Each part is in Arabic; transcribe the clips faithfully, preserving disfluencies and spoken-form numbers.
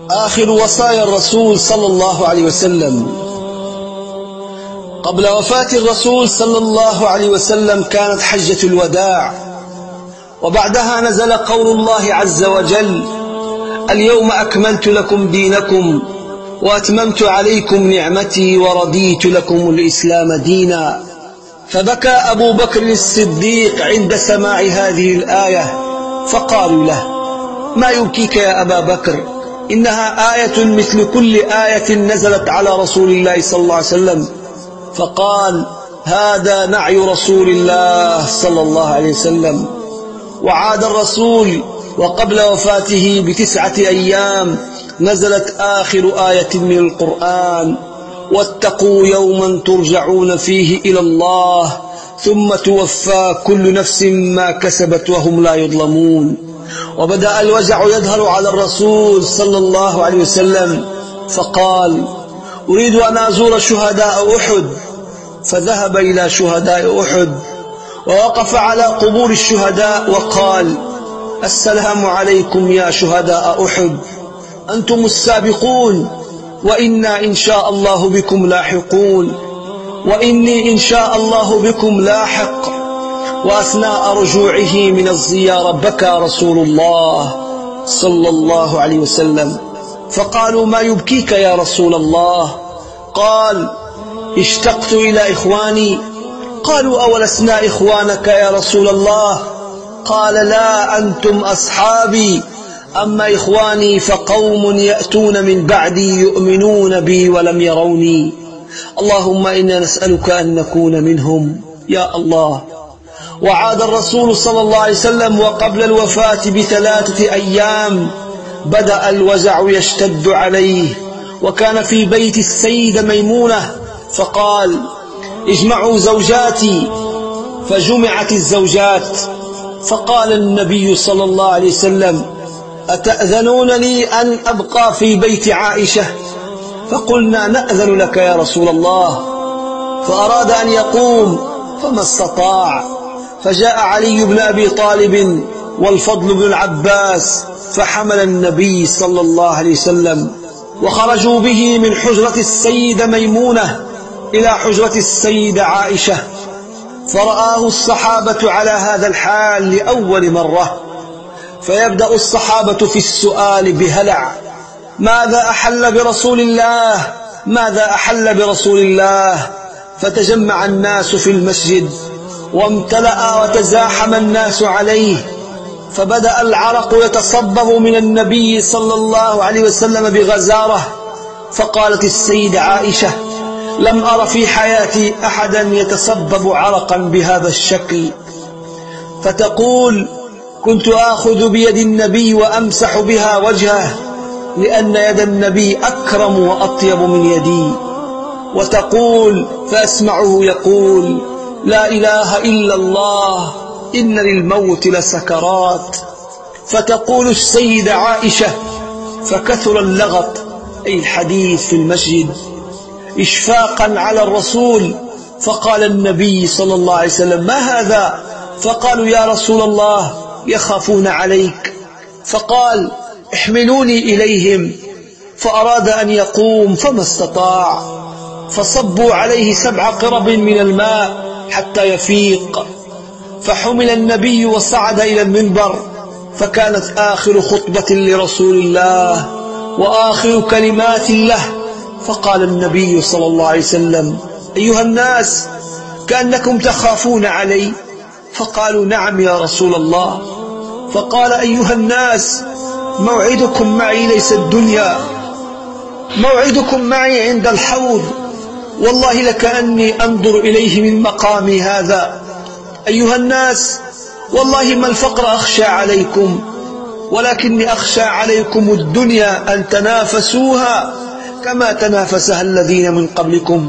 آخر وصايا الرسول صلى الله عليه وسلم. قبل وفاة الرسول صلى الله عليه وسلم كانت حجة الوداع، وبعدها نزل قول الله عز وجل: اليوم أكملت لكم دينكم وأتممت عليكم نعمتي ورضيت لكم الإسلام دينا. فبكى أبو بكر الصديق عند سماع هذه الآية، فقالوا له: ما يبكيك يا أبا بكر؟ إنها آية مثل كل آية نزلت على رسول الله صلى الله عليه وسلم. فقال: هذا نعي رسول الله صلى الله عليه وسلم. وعاد الرسول وقبل وفاته بتسعة أيام نزلت آخر آية من القرآن: واتقوا يوما ترجعون فيه إلى الله ثم توفى كل نفس ما كسبت وهم لا يظلمون. وبدأ الوجع يظهر على الرسول صلى الله عليه وسلم، فقال: أريد أن أزور شهداء أحد. فذهب إلى شهداء أحد ووقف على قبور الشهداء وقال: السلام عليكم يا شهداء أحد، أنتم السابقون، وإنا إن شاء الله بكم لاحقون، وإني إن شاء الله بكم لاحق. وأثناء رجوعه من الزيارة بكى رسول الله صلى الله عليه وسلم، فقالوا: ما يبكيك يا رسول الله؟ قال: اشتقت إلى إخواني. قالوا: أولسنا إخوانك يا رسول الله؟ قال: لا، أنتم أصحابي، أما إخواني فقوم يأتون من بعدي يؤمنون بي ولم يروني، اللهم إنا نسألك أن نكون منهم يا الله. وعاد الرسول صلى الله عليه وسلم وقبل الوفاة بثلاثة أيام بدأ الوجع يشتد عليه، وكان في بيت السيدة ميمونة، فقال: اجمعوا زوجاتي. فجمعت الزوجات، فقال النبي صلى الله عليه وسلم: أتأذنون لي أن أبقى في بيت عائشة؟ فقلنا: نأذن لك يا رسول الله. فأراد أن يقوم فما استطاع، فجاء علي بن أبي طالب والفضل بن العباس فحمل النبي صلى الله عليه وسلم، وخرجوا به من حجرة السيدة ميمونة إلى حجرة السيدة عائشة. فرآه الصحابة على هذا الحال لأول مرة، فيبدأ الصحابة في السؤال بهلع: ماذا أحل برسول الله؟ ماذا أحل برسول الله؟ فتجمع الناس في المسجد وامتلأ وتزاحم الناس عليه، فبدأ العرق يتصبب من النبي صلى الله عليه وسلم بغزارة. فقالت السيدة عائشة: لم أر في حياتي أحدا يتصبب عرقا بهذا الشكل. فتقول: كنت آخذ بيد النبي وأمسح بها وجهه، لأن يد النبي أكرم وأطيب من يدي. وتقول: فأسمعه يقول: لا إله إلا الله، إن للموت لسكرات. فتقول السيدة عائشة: فكثر اللغط، أي الحديث في المسجد، إشفاقا على الرسول. فقال النبي صلى الله عليه وسلم: ما هذا؟ فقالوا: يا رسول الله، يخافون عليك. فقال: احملوني إليهم. فأراد أن يقوم فما استطاع، فصبوا عليه سبع قرب من الماء حتى يفيق. فحمل النبي وصعد إلى المنبر، فكانت آخر خطبة لرسول الله وآخر كلمات له. فقال النبي صلى الله عليه وسلم: أيها الناس، كأنكم تخافون علي. فقالوا: نعم يا رسول الله. فقال: أيها الناس، موعدكم معي ليس الدنيا، موعدكم معي عند الحوض، والله لكأني أنظر إليه من مقامي هذا. أيها الناس، والله ما الفقر أخشى عليكم، ولكني أخشى عليكم الدنيا أن تنافسوها كما تنافسها الذين من قبلكم،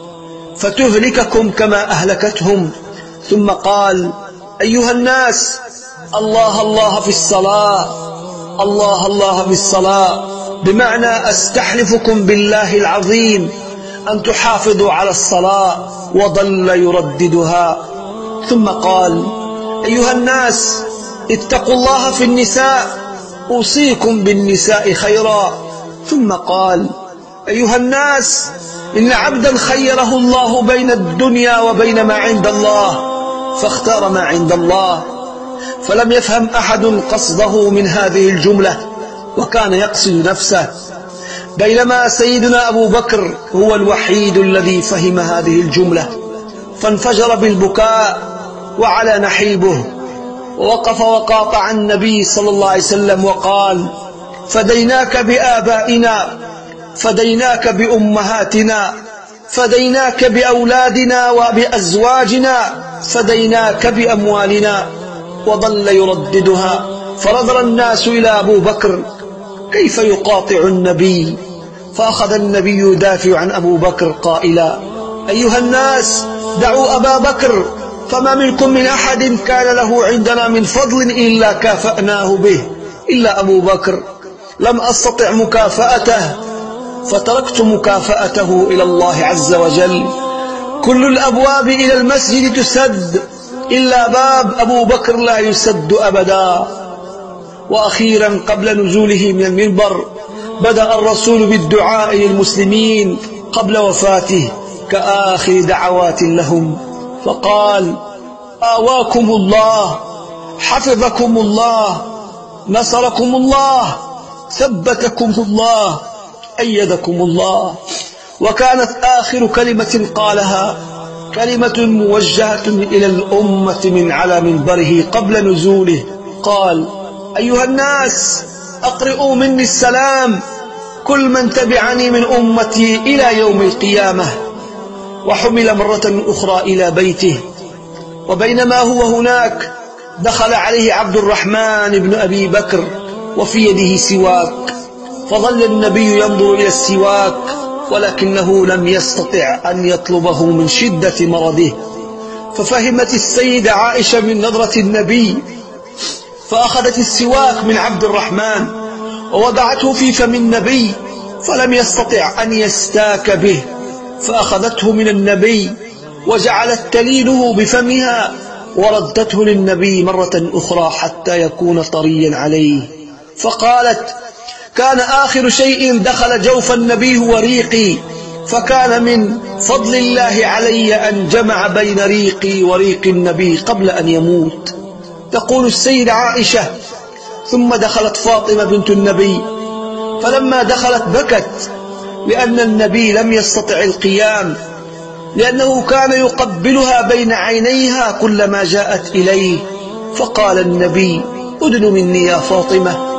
فتهلككم كما أهلكتهم. ثم قال: أيها الناس، الله الله في الصلاة، الله الله في الصلاة، بمعنى أستحلفكم بالله العظيم أن تحافظوا على الصلاة. وظل يرددها. ثم قال: أيها الناس، اتقوا الله في النساء، أوصيكم بالنساء خيرا، ثم قال: أيها الناس، إن عبدا خيره الله بين الدنيا وبين ما عند الله فاختار ما عند الله. فلم يفهم أحد قصده من هذه الجملة، وكان يقصد نفسه، بينما سيدنا أبو بكر هو الوحيد الذي فهم هذه الجملة، فانفجر بالبكاء وعلى نحيبه، ووقف وقاطع النبي صلى الله عليه وسلم وقال: فديناك بآبائنا، فديناك بأمهاتنا، فديناك بأولادنا وبأزواجنا، فديناك بأموالنا. وظل يرددها، فنظر الناس إلى أبو بكر كيف يقاطع النبي، فأخذ النبي يدافع عن أبو بكر قائلا: أيها الناس، دعوا أبا بكر، فما منكم من أحد كان له عندنا من فضل إلا كافأناه به إلا أبو بكر. لم أستطع مكافأته فتركت مكافأته إلى الله عز وجل. كل الأبواب إلى المسجد تسد إلا باب أبو بكر لا يسد أبدا. وأخيرا قبل نزوله من المنبر بدأ الرسول بالدعاء للمسلمين قبل وفاته كآخر دعوات لهم، فقال: آواكم الله، حفظكم الله، نصركم الله، ثبتكم الله، أيدكم الله. وكانت آخر كلمة قالها كلمة موجهة إلى الأمة من على منبره قبل نزوله، قال: أيها الناس، أقرئوا مني السلام كل من تبعني من أمتي إلى يوم القيامة. وحمل مرة أخرى إلى بيته، وبينما هو هناك دخل عليه عبد الرحمن بن أبي بكر وفي يده سواك، فظل النبي ينظر إلى السواك ولكنه لم يستطع أن يطلبه من شدة مرضه. ففهمت السيدة عائشة من نظرة النبي، فأخذت السواك من عبد الرحمن ووضعته في فم النبي، فلم يستطع أن يستاك به، فأخذته من النبي وجعلت تلينه بفمها وردته للنبي مرة أخرى حتى يكون طريا عليه. فقالت: كان آخر شيء دخل جوف النبي هو ريقي، فكان من فضل الله علي أن جمع بين ريقي وريق النبي قبل أن يموت. تقول السيدة عائشة: ثم دخلت فاطمة بنت النبي، فلما دخلت بكت لأن النبي لم يستطع القيام، لأنه كان يقبلها بين عينيها كلما جاءت إليه. فقال النبي: أدن مني يا فاطمة.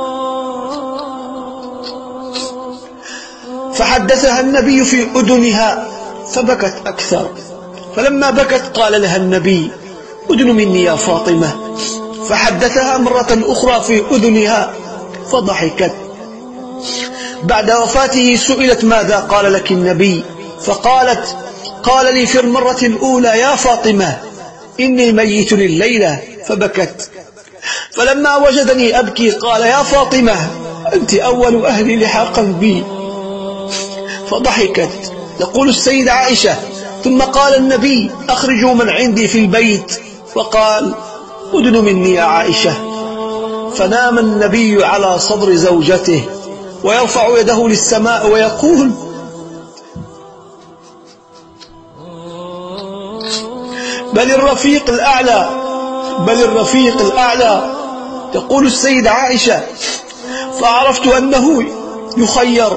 فحدثها النبي في أذنها فبكت أكثر، فلما بكت قال لها النبي: أدن مني يا فاطمة. فحدثها مرة أخرى في أذنها فضحكت. بعد وفاته سئلت: ماذا قال لك النبي؟ فقالت: قال لي في المرة الأولى: يا فاطمة إني ميت الليلة، فبكت. فلما وجدني أبكي قال: يا فاطمة أنت أول أهلي لحاقا بي، فضحكت. تقول السيدة عائشة: ثم قال النبي: أخرجوا من عندي في البيت، فقال: أدن مني يا عائشة. فنام النبي على صدر زوجته ويرفع يده للسماء ويقول: بل الرفيق الأعلى، بل الرفيق الأعلى. تقول السيدة عائشة: فعرفت أنه يخير،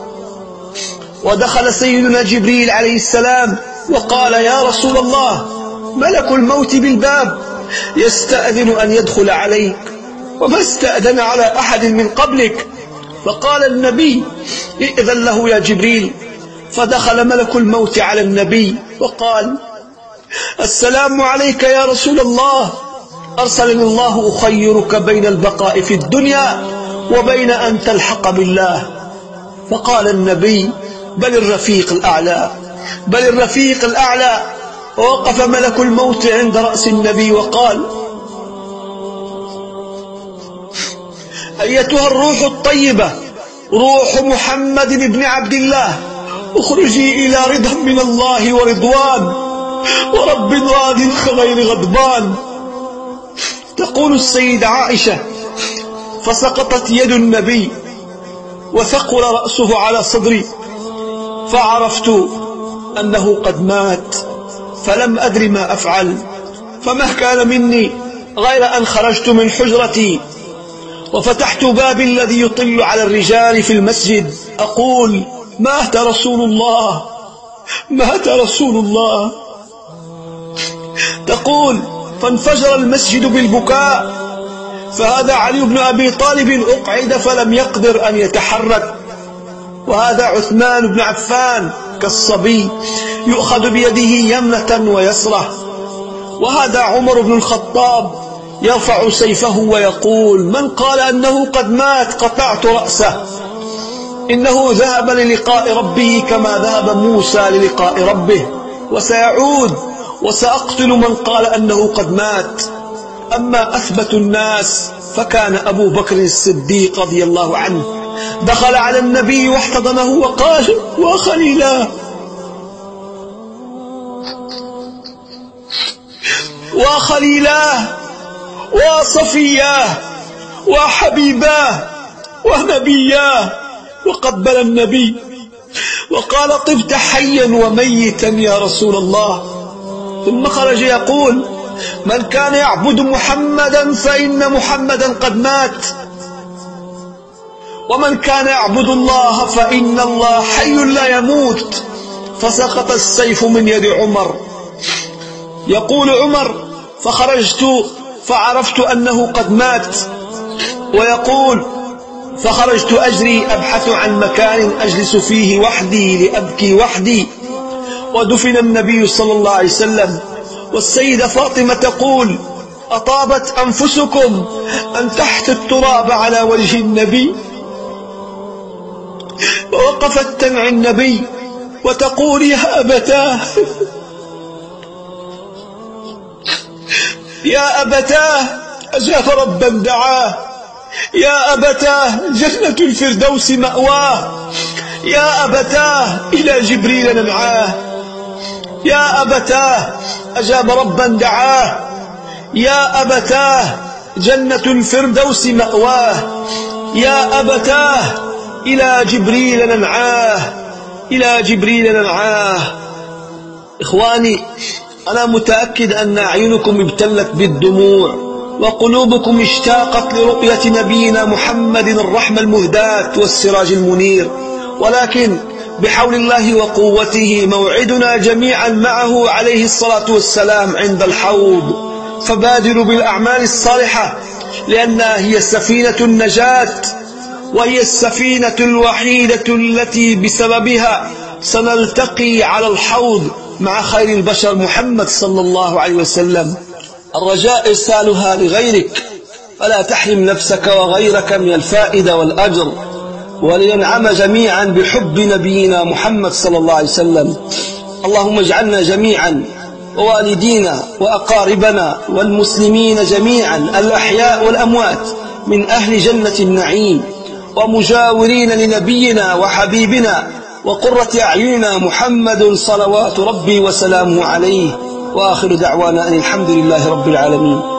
ودخل سيدنا جبريل عليه السلام وقال: يا رسول الله، ملك الموت بالباب يستأذن أن يدخل عليك، وما استأذن على أحد من قبلك. فقال النبي: ائذن له يا جبريل. فدخل ملك الموت على النبي وقال: السلام عليك يا رسول الله، أرسلني الله أخيرك بين البقاء في الدنيا وبين أن تلحق بالله. فقال النبي: بل الرفيق الأعلى، بل الرفيق الأعلى. ووقف ملك الموت عند رأس النبي وقال: أيتها الروح الطيبة، روح محمد بن عبد الله، اخرجي إلى رضا من الله ورضوان ورب راض غير غضبان. تقول السيدة عائشة: فسقطت يد النبي وثقل رأسه على صدري، فعرفت أنه قد مات، فلم أدر ما أفعل، فما كان مني غير أن خرجت من حجرتي وفتحت بابي الذي يطل على الرجال في المسجد أقول: مات رسول الله، مات رسول الله. تقول: فانفجر المسجد بالبكاء، فهذا علي بن أبي طالب أقعد فلم يقدر أن يتحرك، وهذا عثمان بن عفان كالصبي يؤخذ بيده يمنة ويسرة، وهذا عمر بن الخطاب يرفع سيفه ويقول: من قال أنه قد مات قطعت رأسه، إنه ذهب للقاء ربه كما ذهب موسى للقاء ربه، وسيعود، وسأقتل من قال أنه قد مات. أما أثبت الناس فكان أبو بكر الصديق رضي الله عنه، دخل على النبي واحتضنه وقال: وخليلاه، وخليلاه، وصفياه، وحبيباه، ونبياه، وقبل النبي وقال: طبت حيا وميتا يا رسول الله. ثم خرج يقول: من كان يعبد محمدا فإن محمدا قد مات، ومن كان يعبد الله فإن الله حي لا يموت. فسقط السيف من يد عمر. يقول عمر: فخرجت فعرفت أنه قد مات، ويقول: فخرجت أجري أبحث عن مكان أجلس فيه وحدي لأبكي وحدي. ودفن النبي صلى الله عليه وسلم، والسيدة فاطمة تقول: أطابت أنفسكم أن تحت التراب على وجه النبي. ووقفت تنعي النبي وتقول: يا أبتاه، يا أبتاه، أجاب ربا دعاه، يا أبتاه جنة الفردوس مأواه، يا أبتاه إلى جبريل ننعاه، يا أبتاه أجاب ربا دعاه، يا أبتاه جنة الفردوس مأواه، يا أبتاه إلى جبريل ننعاه، إلى جبريل ننعاه. إخواني، أنا متأكد أن أعينكم ابتلت بالدموع، وقلوبكم اشتاقت لرؤية نبينا محمد الرحمة المهداة والسراج المنير، ولكن بحول الله وقوته موعدنا جميعا معه عليه الصلاة والسلام عند الحوض. فبادروا بالأعمال الصالحة، لأنها هي سفينة النجاة، وهي السفينة الوحيدة التي بسببها سنلتقي على الحوض مع خير البشر محمد صلى الله عليه وسلم. الرجاء إرسالها لغيرك، فلا تحرم نفسك وغيرك من الفائدة والأجر، ولينعم جميعا بحب نبينا محمد صلى الله عليه وسلم. اللهم اجعلنا جميعا ووالدينا وأقاربنا والمسلمين جميعا الأحياء والأموات من أهل جنة النعيم، ومجاورين لنبينا وحبيبنا وقرة أعيننا محمد صلوات ربي وسلامه عليه. وآخر دعوانا أن الحمد لله رب العالمين.